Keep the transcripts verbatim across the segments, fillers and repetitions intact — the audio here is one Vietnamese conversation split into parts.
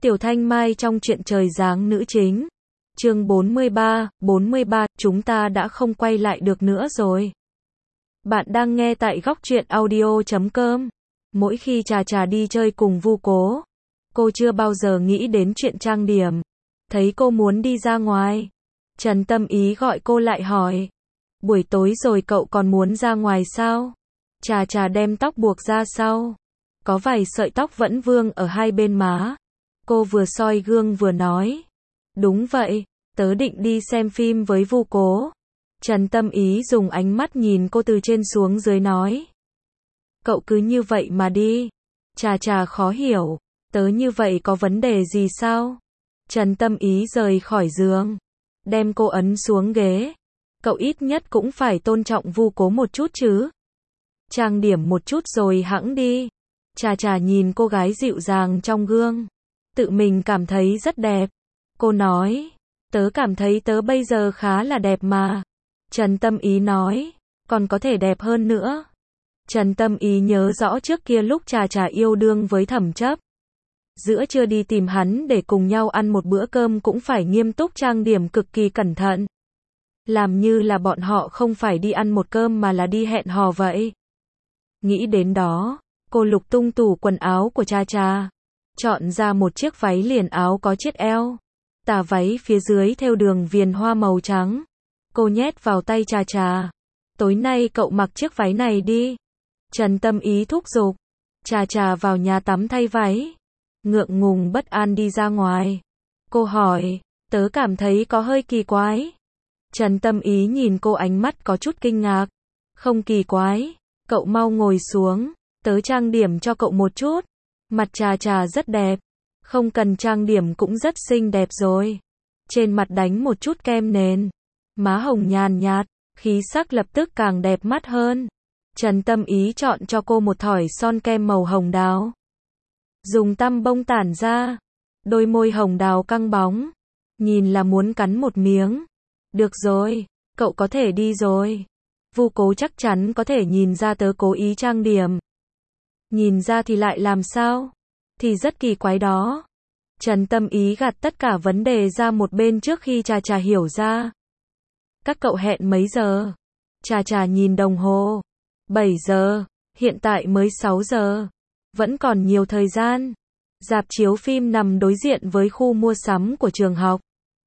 Tiểu Thanh Mai trong truyện Trời Giáng nữ chính. Chương bốn mươi ba, bốn mươi ba, chúng ta đã không quay lại được nữa rồi. Bạn đang nghe tại góc truyện audio chấm com. Mỗi khi Trà Trà đi chơi cùng Vu Cố, cô chưa bao giờ nghĩ đến chuyện trang điểm. Thấy cô muốn đi ra ngoài, Trần Tâm Ý gọi cô lại hỏi. Buổi tối rồi cậu còn muốn ra ngoài sao? Trà Trà đem tóc buộc ra sau. Có vài sợi tóc vẫn vương ở hai bên má. Cô vừa soi gương vừa nói. Đúng vậy, tớ định đi xem phim với Vu Cố. Trần Tâm Ý dùng ánh mắt nhìn cô từ trên xuống dưới nói. Cậu cứ như vậy mà đi. Trà Trà khó hiểu, tớ như vậy có vấn đề gì sao? Trần Tâm Ý rời khỏi giường, đem cô ấn xuống ghế. Cậu ít nhất cũng phải tôn trọng Vu Cố một chút chứ. Trang điểm một chút rồi hẵng đi. Trà Trà nhìn cô gái dịu dàng trong gương, tự mình cảm thấy rất đẹp. Cô nói, tớ cảm thấy tớ bây giờ khá là đẹp mà. Trần Tâm Ý nói, còn có thể đẹp hơn nữa. Trần Tâm Ý nhớ rõ trước kia lúc Trà Trà yêu đương với Thẩm Chấp, giữa trưa đi tìm hắn để cùng nhau ăn một bữa cơm cũng phải nghiêm túc trang điểm cực kỳ cẩn thận. Làm như là bọn họ không phải đi ăn một cơm mà là đi hẹn hò vậy. Nghĩ đến đó, cô lục tung tủ quần áo của Trà Trà, chọn ra một chiếc váy liền áo có chiếc eo, tà váy phía dưới thêu đường viền hoa màu trắng. Cô nhét vào tay Trà Trà. Tối nay cậu mặc chiếc váy này đi. Trần Tâm Ý thúc giục. Trà Trà vào nhà tắm thay váy, ngượng ngùng bất an đi ra ngoài. Cô hỏi, tớ cảm thấy có hơi kỳ quái. Trần Tâm Ý nhìn cô ánh mắt có chút kinh ngạc. Không kỳ quái, cậu mau ngồi xuống, tớ trang điểm cho cậu một chút. Mặt Trà Trà rất đẹp, không cần trang điểm cũng rất xinh đẹp rồi. Trên mặt đánh một chút kem nền, má hồng nhàn nhạt, khí sắc lập tức càng đẹp mắt hơn. Trần Tâm Ý chọn cho cô một thỏi son kem màu hồng đào, dùng tăm bông tản ra, đôi môi hồng đào căng bóng, nhìn là muốn cắn một miếng. Được rồi, cậu có thể đi rồi. Vu Cố chắc chắn có thể nhìn ra tớ cố ý trang điểm. Nhìn ra thì lại làm sao? Thì rất kỳ quái đó. Trần Tâm Ý gạt tất cả vấn đề ra một bên trước khi Trà Trà hiểu ra. Các cậu hẹn mấy giờ? Trà Trà nhìn đồng hồ. bảy giờ, hiện tại mới sáu giờ. Vẫn còn nhiều thời gian. Rạp chiếu phim nằm đối diện với khu mua sắm của trường học.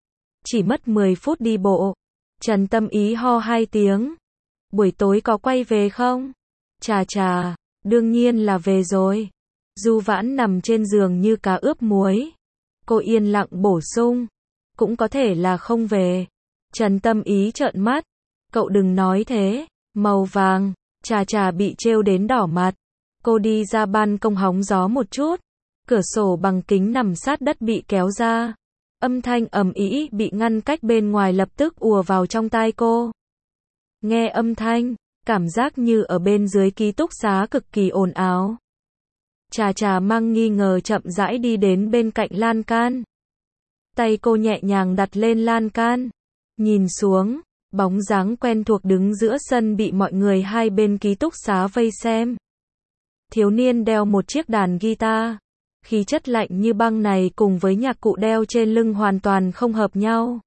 Chỉ mất mười phút đi bộ. Trần Tâm Ý ho hai tiếng. Buổi tối có quay về không? Trà Trà, đương nhiên là về rồi. Du Vãn nằm trên giường như cá ướp muối. Cô yên lặng bổ sung. Cũng có thể là không về. Trần Tâm Ý trợn mắt. Cậu đừng nói thế. Màu vàng. Trà Trà bị trêu đến đỏ mặt. Cô đi ra ban công hóng gió một chút. Cửa sổ bằng kính nằm sát đất bị kéo ra. Âm thanh ầm ĩ bị ngăn cách bên ngoài lập tức ùa vào trong tai cô. Nghe âm thanh, cảm giác như ở bên dưới ký túc xá cực kỳ ồn ào. Trà Trà mang nghi ngờ chậm rãi đi đến bên cạnh lan can. Tay cô nhẹ nhàng đặt lên lan can. Nhìn xuống, bóng dáng quen thuộc đứng giữa sân bị mọi người hai bên ký túc xá vây xem. Thiếu niên đeo một chiếc đàn guitar. Khí chất lạnh như băng này cùng với nhạc cụ đeo trên lưng hoàn toàn không hợp nhau.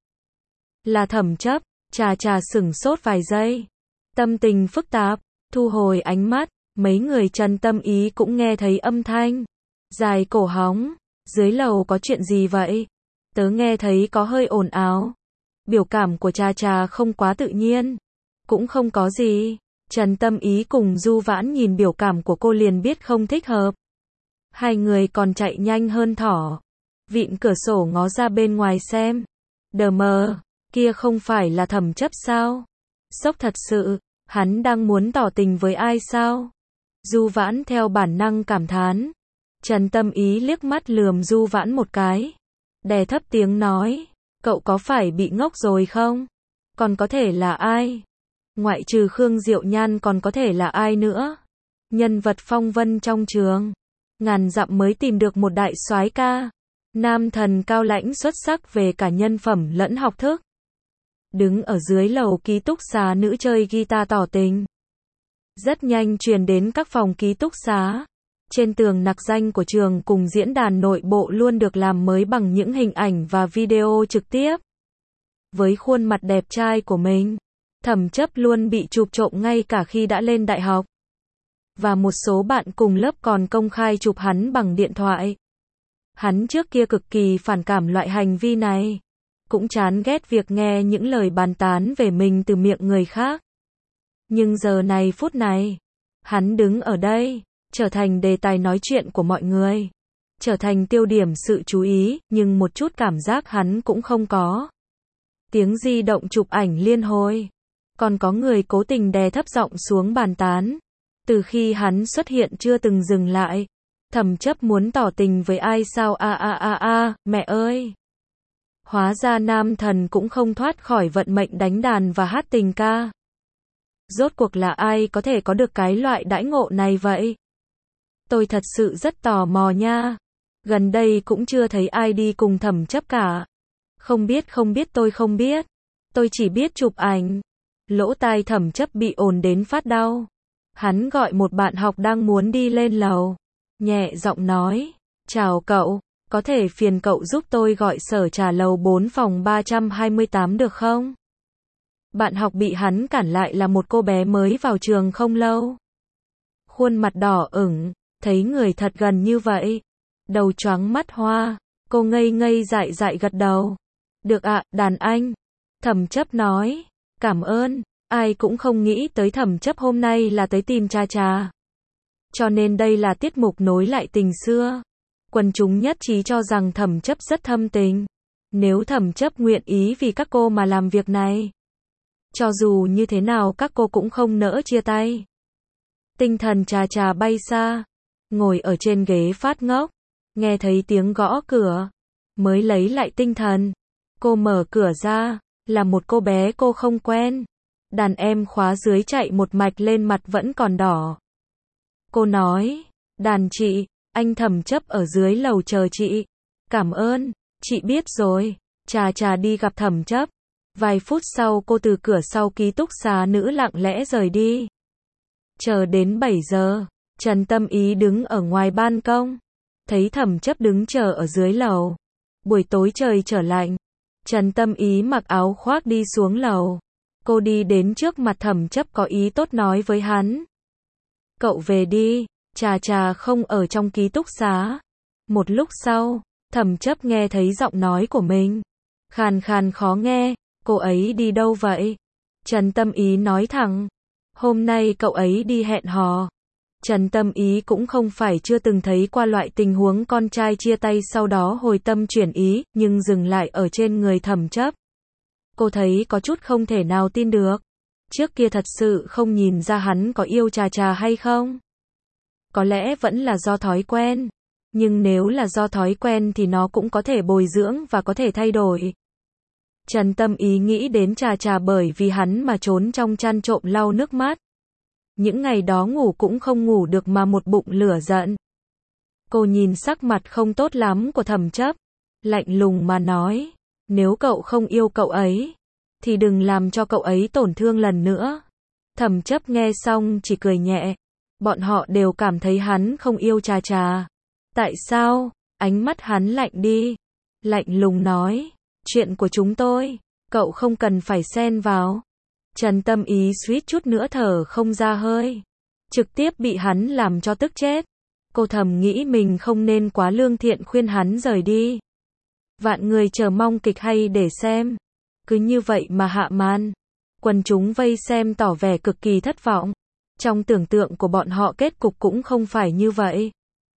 Là Thẩm Chấp. Trà Trà sửng sốt vài giây. Tâm tình phức tạp, thu hồi ánh mắt, mấy người Trần Tâm Ý cũng nghe thấy âm thanh. Dài cổ hóng, dưới lầu có chuyện gì vậy? Tớ nghe thấy có hơi ồn ào. Biểu cảm của Trà Trà không quá tự nhiên. Cũng không có gì. Trần Tâm Ý cùng Du Vãn nhìn biểu cảm của cô liền biết không thích hợp. Hai người còn chạy nhanh hơn thỏ. Vịn cửa sổ ngó ra bên ngoài xem. Đờ mờ, kia không phải là Thẩm Chấp sao? Sốc thật sự, hắn đang muốn tỏ tình với ai sao? Du Vãn theo bản năng cảm thán. Trần Tâm Ý liếc mắt lườm Du Vãn một cái. Đè thấp tiếng nói, cậu có phải bị ngốc rồi không? Còn có thể là ai? Ngoại trừ Khương Diệu Nhan còn có thể là ai nữa? Nhân vật phong vân trong trường. Ngàn dặm mới tìm được một đại soái ca. Nam thần cao lãnh xuất sắc về cả nhân phẩm lẫn học thức. Đứng ở dưới lầu ký túc xá nữ chơi guitar tỏ tình. Rất nhanh truyền đến các phòng ký túc xá. Trên tường nặc danh của trường cùng diễn đàn nội bộ luôn được làm mới bằng những hình ảnh và video trực tiếp. Với khuôn mặt đẹp trai của mình, Thẩm Chấp luôn bị chụp trộm ngay cả khi đã lên đại học. Và một số bạn cùng lớp còn công khai chụp hắn bằng điện thoại. Hắn trước kia cực kỳ phản cảm loại hành vi này. Cũng chán ghét việc nghe những lời bàn tán về mình từ miệng người khác. Nhưng giờ này phút này, hắn đứng ở đây, trở thành đề tài nói chuyện của mọi người. Trở thành tiêu điểm sự chú ý, nhưng một chút cảm giác hắn cũng không có. Tiếng di động chụp ảnh liên hồi. Còn có người cố tình đè thấp giọng xuống bàn tán. Từ khi hắn xuất hiện chưa từng dừng lại. Thẩm Chấp muốn tỏ tình với ai sao a a a a, mẹ ơi. Hóa ra nam thần cũng không thoát khỏi vận mệnh đánh đàn và hát tình ca. Rốt cuộc là ai có thể có được cái loại đãi ngộ này vậy? Tôi thật sự rất tò mò nha. Gần đây cũng chưa thấy ai đi cùng Thẩm Chấp cả. Không biết không biết tôi không biết. Tôi chỉ biết chụp ảnh. Lỗ tai Thẩm Chấp bị ồn đến phát đau. Hắn gọi một bạn học đang muốn đi lên lầu. Nhẹ giọng nói. Chào cậu, có thể phiền cậu giúp tôi gọi sở trà lầu bốn phòng ba trăm hai mươi tám được không? Bạn học bị hắn cản lại là một cô bé mới vào trường không lâu. Khuôn mặt đỏ ửng, thấy người thật gần như vậy. Đầu choáng mắt hoa, cô ngây ngây dại dại gật đầu. Được ạ, đàn anh. Thẩm Chấp nói. Cảm ơn, ai cũng không nghĩ tới Thẩm Chấp hôm nay là tới tìm Cha Cha. Cho nên đây là tiết mục nối lại tình xưa. Quần chúng nhất trí cho rằng Thẩm Chấp rất thâm tình. Nếu Thẩm Chấp nguyện ý vì các cô mà làm việc này, cho dù như thế nào các cô cũng không nỡ chia tay. Tinh thần Cha Cha bay xa, ngồi ở trên ghế phát ngốc, nghe thấy tiếng gõ cửa, mới lấy lại tinh thần. Cô mở cửa ra, là một cô bé cô không quen. Đàn em khóa dưới chạy một mạch lên mặt vẫn còn đỏ. Cô nói, đàn chị, anh Thẩm Chấp ở dưới lầu chờ chị. Cảm ơn, chị biết rồi. Cha Cha đi gặp Thẩm Chấp. Vài phút sau cô từ cửa sau ký túc xá nữ lặng lẽ rời đi. Chờ đến bảy giờ, Trần Tâm Ý đứng ở ngoài ban công. Thấy Thẩm Chấp đứng chờ ở dưới lầu. Buổi tối trời trở lạnh. Trần Tâm Ý mặc áo khoác đi xuống lầu. Cô đi đến trước mặt Thẩm Chấp có ý tốt nói với hắn. Cậu về đi, Cha Cha không ở trong ký túc xá. Một lúc sau, Thẩm Chấp nghe thấy giọng nói của mình. Khàn khàn khó nghe, cô ấy đi đâu vậy? Trần Tâm Ý nói thẳng. Hôm nay cậu ấy đi hẹn hò. Trần Tâm Ý cũng không phải chưa từng thấy qua loại tình huống con trai chia tay sau đó hồi tâm chuyển ý, nhưng dừng lại ở trên người Thẩm Chấp. Cô thấy có chút không thể nào tin được. Trước kia thật sự không nhìn ra hắn có yêu Cha Cha hay không? Có lẽ vẫn là do thói quen. Nhưng nếu là do thói quen thì nó cũng có thể bồi dưỡng và có thể thay đổi. Trần Tâm Ý nghĩ đến Cha Cha bởi vì hắn mà trốn trong chăn trộm lau nước mắt. Những ngày đó ngủ cũng không ngủ được mà một bụng lửa giận. Cô nhìn sắc mặt không tốt lắm của Thẩm Chấp. Lạnh lùng mà nói. Nếu cậu không yêu cậu ấy, thì đừng làm cho cậu ấy tổn thương lần nữa. Thẩm Chấp nghe xong chỉ cười nhẹ. Bọn họ đều cảm thấy hắn không yêu Cha Cha. Tại sao? Ánh mắt hắn lạnh đi. Lạnh lùng nói. Chuyện của chúng tôi, cậu không cần phải xen vào. Trần Tâm Ý suýt chút nữa thở không ra hơi. Trực tiếp bị hắn làm cho tức chết. Cô thầm nghĩ mình không nên quá lương thiện khuyên hắn rời đi. Vạn người chờ mong kịch hay để xem. Cứ như vậy mà hạ màn. Quần chúng vây xem tỏ vẻ cực kỳ thất vọng. Trong tưởng tượng của bọn họ kết cục cũng không phải như vậy.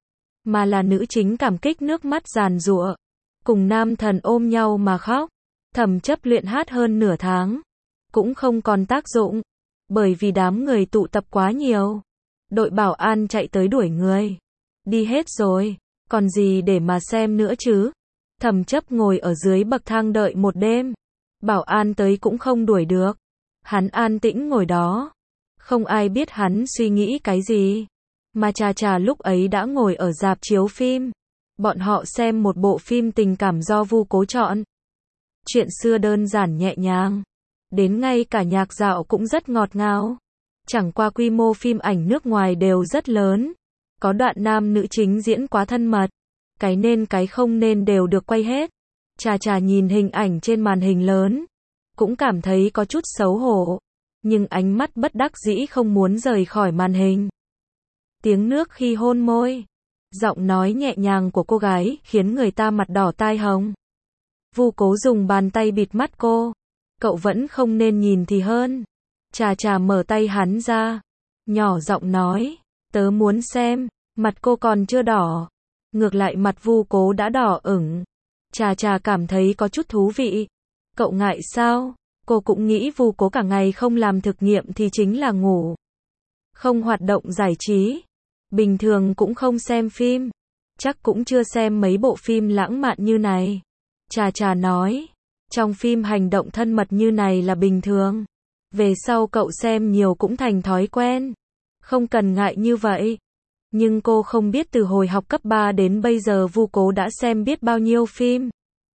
Mà là nữ chính cảm kích nước mắt giàn giụa. Cùng nam thần ôm nhau mà khóc. Thẩm Chấp luyện hát hơn nửa tháng. Cũng không còn tác dụng. Bởi vì đám người tụ tập quá nhiều. Đội bảo an chạy tới đuổi người. Đi hết rồi. Còn gì để mà xem nữa chứ? Thẩm Chấp ngồi ở dưới bậc thang đợi một đêm. Bảo an tới cũng không đuổi được. Hắn an tĩnh ngồi đó. Không ai biết hắn suy nghĩ cái gì. Mà Cha Cha lúc ấy đã ngồi ở rạp chiếu phim. Bọn họ xem một bộ phim tình cảm do Vu Cố chọn. Chuyện xưa đơn giản nhẹ nhàng. Đến ngay cả nhạc dạo cũng rất ngọt ngào. Chẳng qua quy mô phim ảnh nước ngoài đều rất lớn. Có đoạn nam nữ chính diễn quá thân mật. Cái nên cái không nên đều được quay hết. Trà trà nhìn hình ảnh trên màn hình lớn. Cũng cảm thấy có chút xấu hổ. Nhưng ánh mắt bất đắc dĩ không muốn rời khỏi màn hình. Tiếng nước khi hôn môi. Giọng nói nhẹ nhàng của cô gái khiến người ta mặt đỏ tai hồng. Vu Cố dùng bàn tay bịt mắt cô. Cậu vẫn không nên nhìn thì hơn. Trà trà mở tay hắn ra. Nhỏ giọng nói. Tớ muốn xem. Mặt cô còn chưa đỏ. Ngược lại mặt Vu Cố đã đỏ ửng. Trà trà cảm thấy có chút thú vị. Cậu ngại sao? Cô cũng nghĩ Vu Cố cả ngày không làm thực nghiệm thì chính là ngủ. Không hoạt động giải trí. Bình thường cũng không xem phim. Chắc cũng chưa xem mấy bộ phim lãng mạn như này. Trà trà nói. Trong phim hành động thân mật như này là bình thường. Về sau cậu xem nhiều cũng thành thói quen. Không cần ngại như vậy. Nhưng cô không biết từ hồi học cấp ba đến bây giờ Vu Cố đã xem biết bao nhiêu phim.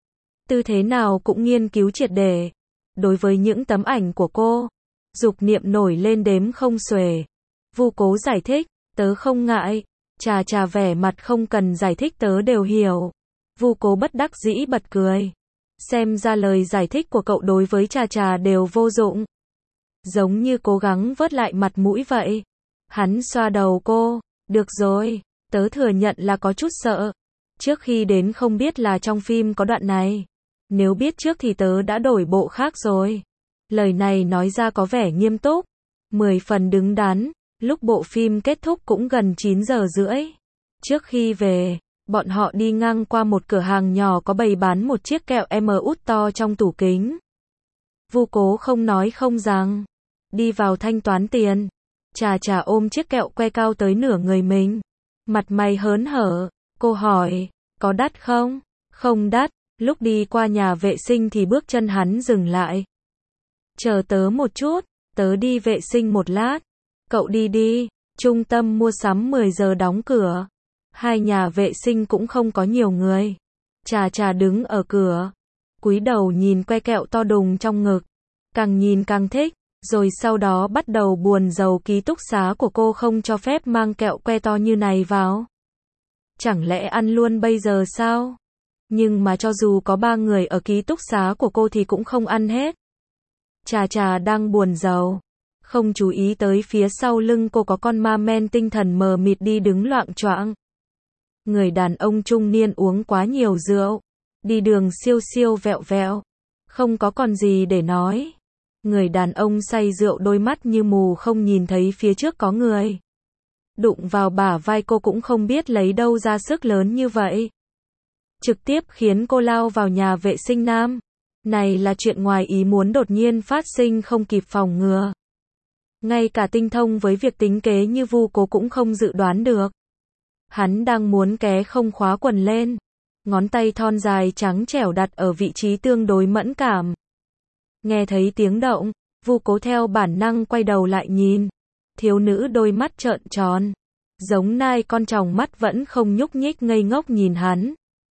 Tư thế nào cũng nghiên cứu triệt để. Đối với những tấm ảnh của cô, dục niệm nổi lên đếm không xuể. Vu Cố giải thích, tớ không ngại. Trà trà vẻ mặt không cần giải thích tớ đều hiểu. Vu Cố bất đắc dĩ bật cười. Xem ra lời giải thích của cậu đối với trà trà đều vô dụng. Giống như cố gắng vớt lại mặt mũi vậy. Hắn xoa đầu cô. Được rồi, tớ thừa nhận là có chút sợ. Trước khi đến không biết là trong phim có đoạn này. Nếu biết trước thì tớ đã đổi bộ khác rồi. Lời này nói ra có vẻ nghiêm túc. Mười phần đứng đắn. Lúc bộ phim kết thúc cũng gần chín giờ rưỡi. Trước khi về, bọn họ đi ngang qua một cửa hàng nhỏ có bày bán một chiếc kẹo em út to trong tủ kính. Vu Cố không nói không rằng. Đi vào thanh toán tiền. Trà trà ôm chiếc kẹo que cao tới nửa người mình. Mặt mày hớn hở. Cô hỏi, có đắt không? Không đắt. Lúc đi qua nhà vệ sinh thì bước chân hắn dừng lại. Chờ tớ một chút, tớ đi vệ sinh một lát. Cậu đi đi. Trung tâm mua sắm mười giờ đóng cửa. Hai nhà vệ sinh cũng không có nhiều người. Trà trà đứng ở cửa. Cúi đầu nhìn que kẹo to đùng trong ngực. Càng nhìn càng thích. Rồi sau đó bắt đầu buồn rầu ký túc xá của cô không cho phép mang kẹo que to như này vào. Chẳng lẽ ăn luôn bây giờ sao? Nhưng mà cho dù có ba người ở ký túc xá của cô thì cũng không ăn hết. Trà trà đang buồn rầu. Không chú ý tới phía sau lưng cô có con ma men tinh thần mờ mịt đi đứng loạng choạng. Người đàn ông trung niên uống quá nhiều rượu. Đi đường siêu siêu vẹo vẹo. Không có còn gì để nói. Người đàn ông say rượu đôi mắt như mù không nhìn thấy phía trước có người. Đụng vào bả vai cô cũng không biết lấy đâu ra sức lớn như vậy. Trực tiếp khiến cô lao vào nhà vệ sinh nam. Này là chuyện ngoài ý muốn đột nhiên phát sinh không kịp phòng ngừa. Ngay cả tinh thông với việc tính kế như Vu Cố cũng không dự đoán được. Hắn đang muốn ké không khóa quần lên. Ngón tay thon dài trắng trẻo đặt ở vị trí tương đối mẫn cảm. Nghe thấy tiếng động, Vu Cố theo bản năng quay đầu lại nhìn. Thiếu nữ đôi mắt trợn tròn. Giống nai con tròng mắt vẫn không nhúc nhích ngây ngốc nhìn hắn.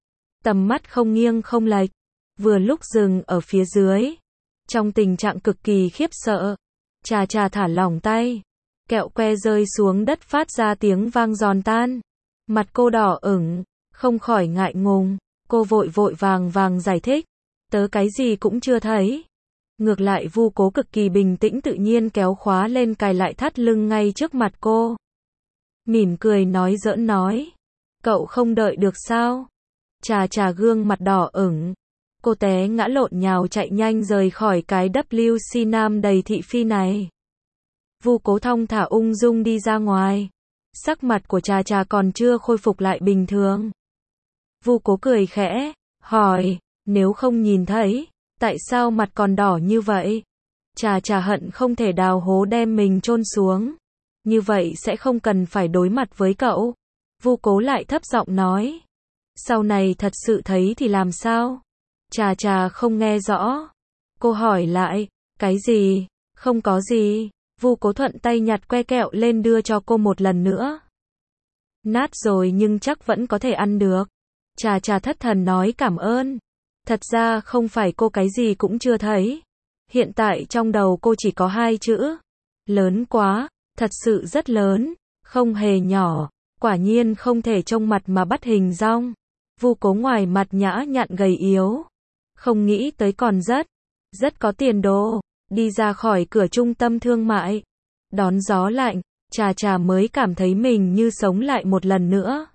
Tầm mắt không nghiêng không lệch. Vừa lúc dừng ở phía dưới. Trong tình trạng cực kỳ khiếp sợ. Trà trà thả lỏng tay. Kẹo que rơi xuống đất phát ra tiếng vang giòn tan. Mặt cô đỏ ửng. Không khỏi ngại ngùng. Cô vội vội vàng vàng giải thích. Tớ cái gì cũng chưa thấy. Ngược lại Vu Cố cực kỳ bình tĩnh tự nhiên kéo khóa lên cài lại thắt lưng ngay trước mặt cô. Mỉm cười nói giỡn nói. Cậu không đợi được sao? Trà trà gương mặt đỏ ửng. Cô té ngã lộn nhào chạy nhanh rời khỏi cái W C nam đầy thị phi này. Vu Cố thong thả ung dung đi ra ngoài. Sắc mặt của trà trà còn chưa khôi phục lại bình thường. Vu Cố cười khẽ, hỏi, nếu không nhìn thấy, tại sao mặt còn đỏ như vậy? Trà trà hận không thể đào hố đem mình chôn xuống. Như vậy sẽ không cần phải đối mặt với cậu. Vu Cố lại thấp giọng nói. Sau này thật sự thấy thì làm sao? Trà trà không nghe rõ. Cô hỏi lại, cái gì? Không có gì. Vu Cố thuận tay nhặt que kẹo lên đưa cho cô một lần nữa. Nát rồi nhưng chắc vẫn có thể ăn được. Trà trà thất thần nói cảm ơn. Thật ra không phải cô cái gì cũng chưa thấy. Hiện tại trong đầu cô chỉ có hai chữ. Lớn quá, thật sự rất lớn, không hề nhỏ. Quả nhiên không thể trông mặt mà bắt hình dong. Vu Cố ngoài mặt nhã nhặn gầy yếu, không nghĩ tới còn rất, rất có tiền đồ. Đi ra khỏi cửa trung tâm thương mại, đón gió lạnh, Trà Trà mới cảm thấy mình như sống lại một lần nữa.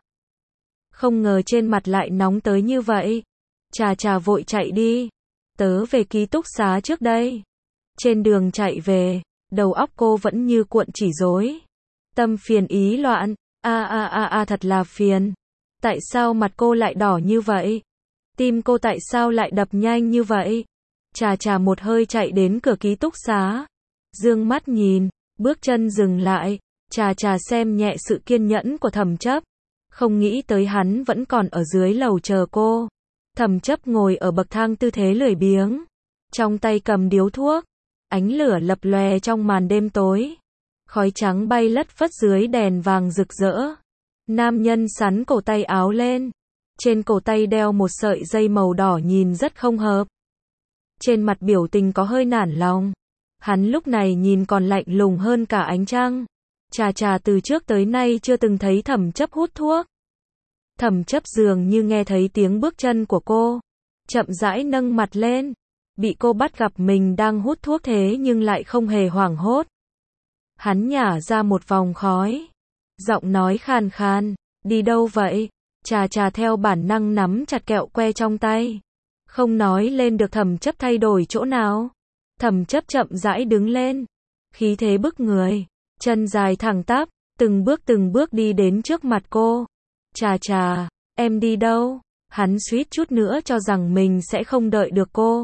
Không ngờ trên mặt lại nóng tới như vậy. Trà Trà vội chạy đi. Tớ về ký túc xá trước đây. Trên đường chạy về, đầu óc cô vẫn như cuộn chỉ rối. Tâm phiền ý loạn, a a a a thật là phiền. Tại sao mặt cô lại đỏ như vậy? Tim cô tại sao lại đập nhanh như vậy? Trà Trà một hơi chạy đến cửa ký túc xá. Dương mắt nhìn, bước chân dừng lại. Trà Trà xem nhẹ sự kiên nhẫn của Thẩm Chấp. Không nghĩ tới hắn vẫn còn ở dưới lầu chờ cô. Thẩm Chấp ngồi ở bậc thang tư thế lười biếng. Trong tay cầm điếu thuốc. Ánh lửa lập lòe trong màn đêm tối. Khói trắng bay lất phất dưới đèn vàng rực rỡ. Nam nhân sắn cổ tay áo lên. Trên cổ tay đeo một sợi dây màu đỏ nhìn rất không hợp. Trên mặt biểu tình có hơi nản lòng. Hắn lúc này nhìn còn lạnh lùng hơn cả ánh trăng. Trà Trà từ trước tới nay chưa từng thấy Thẩm Chấp hút thuốc. Thẩm Chấp dường như nghe thấy tiếng bước chân của cô. Chậm rãi nâng mặt lên. Bị cô bắt gặp mình đang hút thuốc thế nhưng lại không hề hoảng hốt. Hắn nhả ra một vòng khói. Giọng nói khàn khàn. Đi đâu vậy? Trà Trà theo bản năng nắm chặt kẹo que trong tay. Không nói lên được Thẩm Chấp thay đổi chỗ nào. Thẩm Chấp chậm rãi đứng lên. Khí thế bức người. Chân dài thẳng tắp. Từng bước từng bước đi đến trước mặt cô. Trà Trà, em đi đâu? Hắn suýt chút nữa cho rằng mình sẽ không đợi được cô.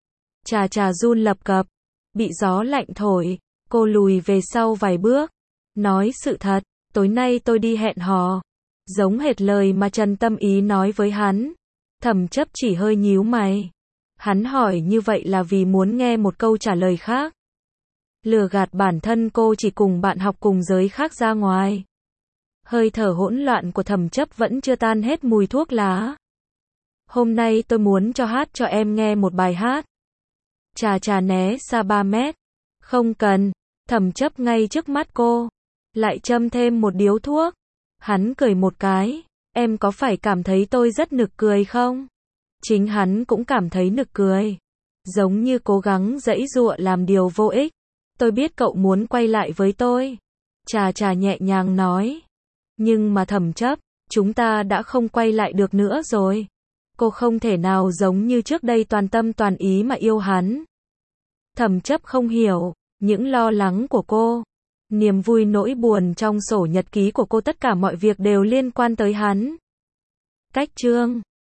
Trà Trà run lập cập. Bị gió lạnh thổi. Cô lùi về sau vài bước. Nói sự thật, tối nay tôi đi hẹn hò. Giống hệt lời mà Trần Tâm Ý nói với hắn. Thẩm Chấp chỉ hơi nhíu mày. Hắn hỏi như vậy là vì muốn nghe một câu trả lời khác. Lừa gạt bản thân cô chỉ cùng bạn học cùng giới khác ra ngoài. Hơi thở hỗn loạn của Thẩm Chấp vẫn chưa tan hết mùi thuốc lá. Hôm nay tôi muốn cho hát cho em nghe một bài hát. Trà Trà né xa ba mét. Không cần. Thẩm Chấp ngay trước mắt cô. Lại châm thêm một điếu thuốc. Hắn cười một cái. Em có phải cảm thấy tôi rất nực cười không? Chính hắn cũng cảm thấy nực cười. Giống như cố gắng giãy giụa làm điều vô ích. Tôi biết cậu muốn quay lại với tôi. Trà Trà nhẹ nhàng nói. Nhưng mà Thẩm Chấp, chúng ta đã không quay lại được nữa rồi. Cô không thể nào giống như trước đây toàn tâm toàn ý mà yêu hắn. Thẩm Chấp không hiểu những lo lắng của cô. Niềm vui nỗi buồn trong sổ nhật ký của cô, tất cả mọi việc đều liên quan tới hắn. Cách chương